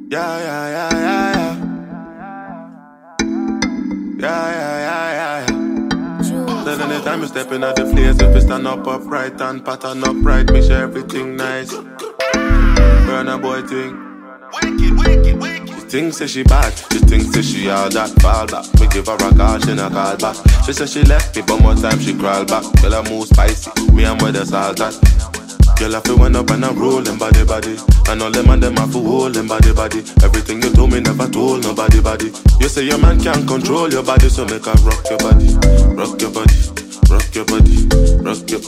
Yeah, yeah, yeah, yeah, yeah. Yeah, yeah, yeah, yeah, yeah. Then anytime you step in at the place, if you stand up upright and pattern upright, make sure everything nice. Burn a boy thing. Wicked. She thinks that she bad, she thinks that she all that. Fall back, we give her a call, she not call back. She said she left me, but more time she crawl back. Girl, I move spicy, me and where the salt at. Girl, I feel went up and I'm rolling body. And all them and them have to hold them body. Everything you told me never told nobody body. You say your man can't control your body, so make her rock your body. Rock your body, rock your body. Rock your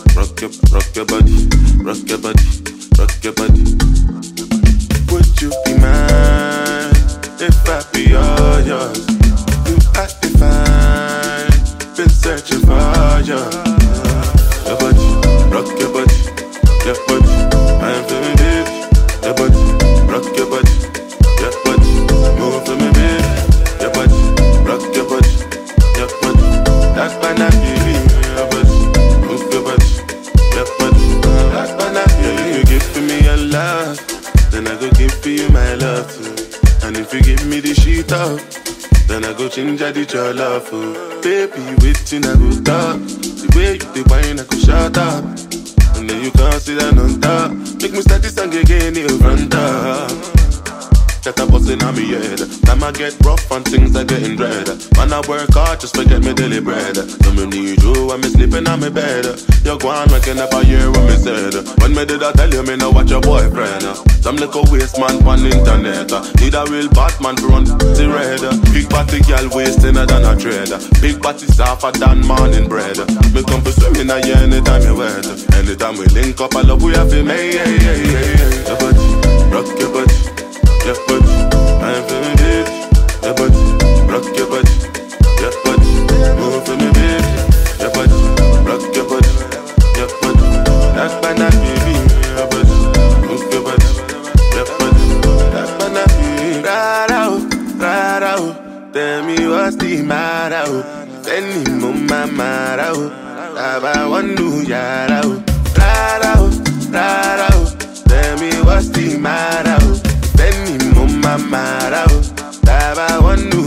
body, rock your body, rock your body. Would you be mine if I be all yours? You act divine, been searching for you. Your body, rock your body. Your body, I am feeling baby. Your body, rock your body. Your body, move for me, baby. Your body, rock your body. Your body, that's why I give you. Your body, move your body. Your body, that's why I give you. You give to me your love, then I go give for you my love too. And if you give me the sheet up, then I go change your love for. Baby, waiting I go talk. The way you the wine I go shut up. And then you can't see that on top. Make me start this song again, you run top. That I bustin' on me head. Time I get rough and things are getting dread. Man, I work hard, just forget me daily bread. So me need you when me sleeping on me bed. You go on making up a year when me said. When me did I tell you me no watch your boyfriend? Some little waste man on internet. Need a real Batman to run the red. Big body girl wasting than a trade. Big body softer than morning bread. Me come for swimming a year anytime you wet. Anytime we link up, I love we have to make. Your body, rock your body. Your body, I am feeling baby. Your body, rock your body. Your body, move for me, baby. Your body, rock your body. Your body, that's why not baby. Your body, move your body. Your body, that's why not baby. Ride out, tell me what's the matter. Send him on my matter. I want to yard out. Ride out, tell me what's the matter. Mama, that I want to